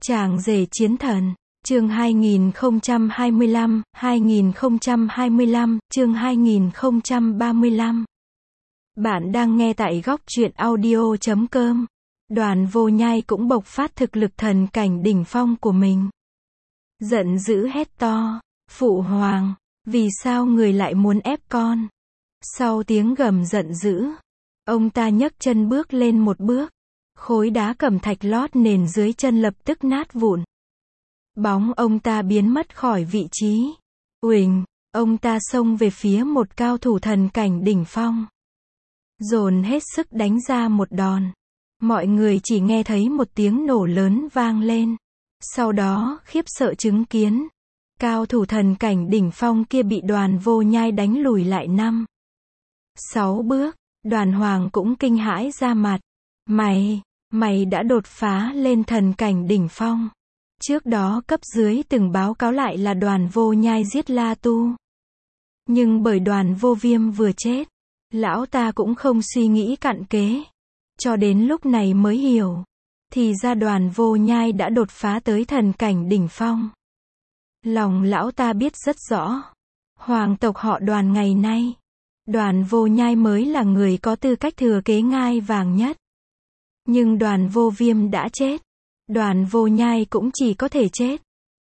Chàng rể chiến thần, chương 2025, chương 2035. Bạn đang nghe tại góc truyện audio.com. Đoàn Vô Nhai cũng bộc phát thực lực thần cảnh đỉnh phong của mình. Giận dữ hét to, Phụ Hoàng, vì sao người lại muốn ép con? Sau tiếng gầm giận dữ, ông ta nhấc chân bước lên một bước. Khối đá cẩm thạch lót nền dưới chân lập tức nát vụn. Bóng ông ta biến mất khỏi vị trí. Uỳnh, ông ta xông về phía một cao thủ thần cảnh đỉnh phong. Dồn hết sức đánh ra một đòn. Mọi người chỉ nghe thấy một tiếng nổ lớn vang lên. Sau đó, khiếp sợ chứng kiến. Cao thủ thần cảnh đỉnh phong kia bị Đoàn Vô Nhai đánh lùi lại 5-6 bước. Đoàn Hoàng cũng kinh hãi ra mặt. Mày đã đột phá lên thần cảnh đỉnh phong. Trước đó cấp dưới từng báo cáo lại là Đoàn Vô Nhai giết La Tu. Nhưng bởi Đoàn Vô Viêm vừa chết, lão ta cũng không suy nghĩ cặn kế. Cho đến lúc này mới hiểu. Thì ra Đoàn Vô Nhai đã đột phá tới thần cảnh đỉnh phong. Lòng lão ta biết rất rõ. Hoàng tộc họ Đoàn ngày nay, Đoàn Vô Nhai mới là người có tư cách thừa kế ngai vàng nhất. Nhưng Đoàn Vô Viêm đã chết. Đoàn Vô Nhai cũng chỉ có thể chết.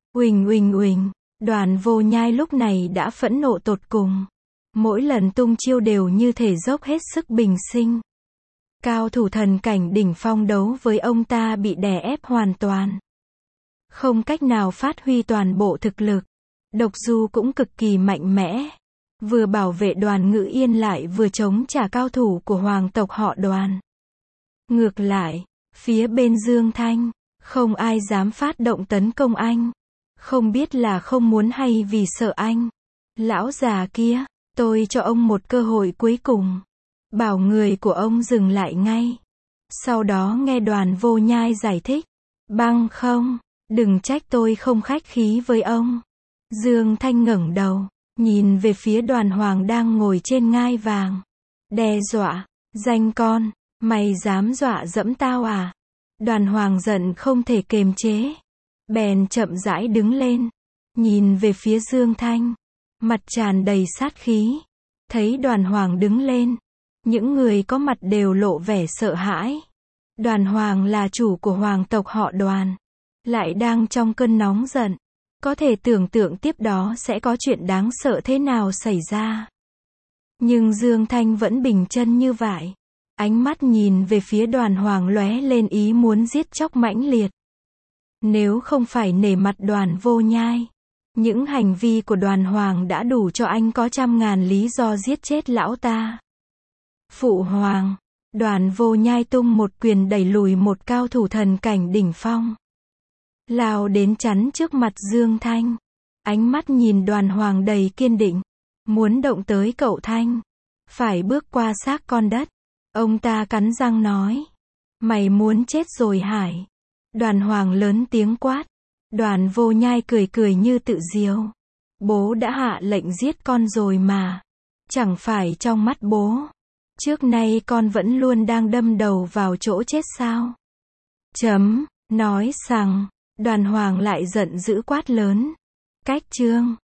Uỳnh. Đoàn Vô Nhai lúc này đã phẫn nộ tột cùng. Mỗi lần tung chiêu đều như thể dốc hết sức bình sinh. Cao thủ thần cảnh đỉnh phong đấu với ông ta bị đè ép hoàn toàn. Không cách nào phát huy toàn bộ thực lực. Độc Du cũng cực kỳ mạnh mẽ. Vừa bảo vệ Đoàn Ngữ Yên lại vừa chống trả cao thủ của hoàng tộc họ Đoàn. Ngược lại, phía bên Dương Thanh, không ai dám phát động tấn công anh. Không biết là không muốn hay vì sợ anh. Lão già kia, tôi cho ông một cơ hội cuối cùng. Bảo người của ông dừng lại ngay. Sau đó nghe Đoàn Vô Nhai giải thích. Bằng không, đừng trách tôi không khách khí với ông. Dương Thanh ngẩng đầu, nhìn về phía Đoàn Hoàng đang ngồi trên ngai vàng. Đe dọa, danh con. Mày dám dọa dẫm tao à? Đoàn Hoàng giận không thể kềm chế. Bèn chậm rãi đứng lên. Nhìn về phía Dương Thanh. Mặt tràn đầy sát khí. Thấy Đoàn Hoàng đứng lên. Những người có mặt đều lộ vẻ sợ hãi. Đoàn Hoàng là chủ của hoàng tộc họ Đoàn. Lại đang trong cơn nóng giận. Có thể tưởng tượng tiếp đó sẽ có chuyện đáng sợ thế nào xảy ra. Nhưng Dương Thanh vẫn bình chân như vậy. Ánh mắt nhìn về phía Đoàn Hoàng lóe lên ý muốn giết chóc mãnh liệt. Nếu không phải nể mặt Đoàn Vô Nhai, những hành vi của Đoàn Hoàng đã đủ cho anh có 100.000 lý do giết chết lão ta. Phụ Hoàng, Đoàn Vô Nhai tung một quyền đẩy lùi một cao thủ thần cảnh đỉnh phong. Lao đến chắn trước mặt Dương Thanh. Ánh mắt nhìn Đoàn Hoàng đầy kiên định. Muốn động tới cậu Thanh, phải bước qua xác con đất. Ông ta cắn răng nói. Mày muốn chết rồi hải? Đoàn Hoàng lớn tiếng quát. Đoàn Vô Nhai cười như tự diếu. Bố đã hạ lệnh giết con rồi mà. Chẳng phải trong mắt bố, trước nay con vẫn luôn đang đâm đầu vào chỗ chết sao? Nói rằng, Đoàn Hoàng lại giận dữ quát lớn. Cách chương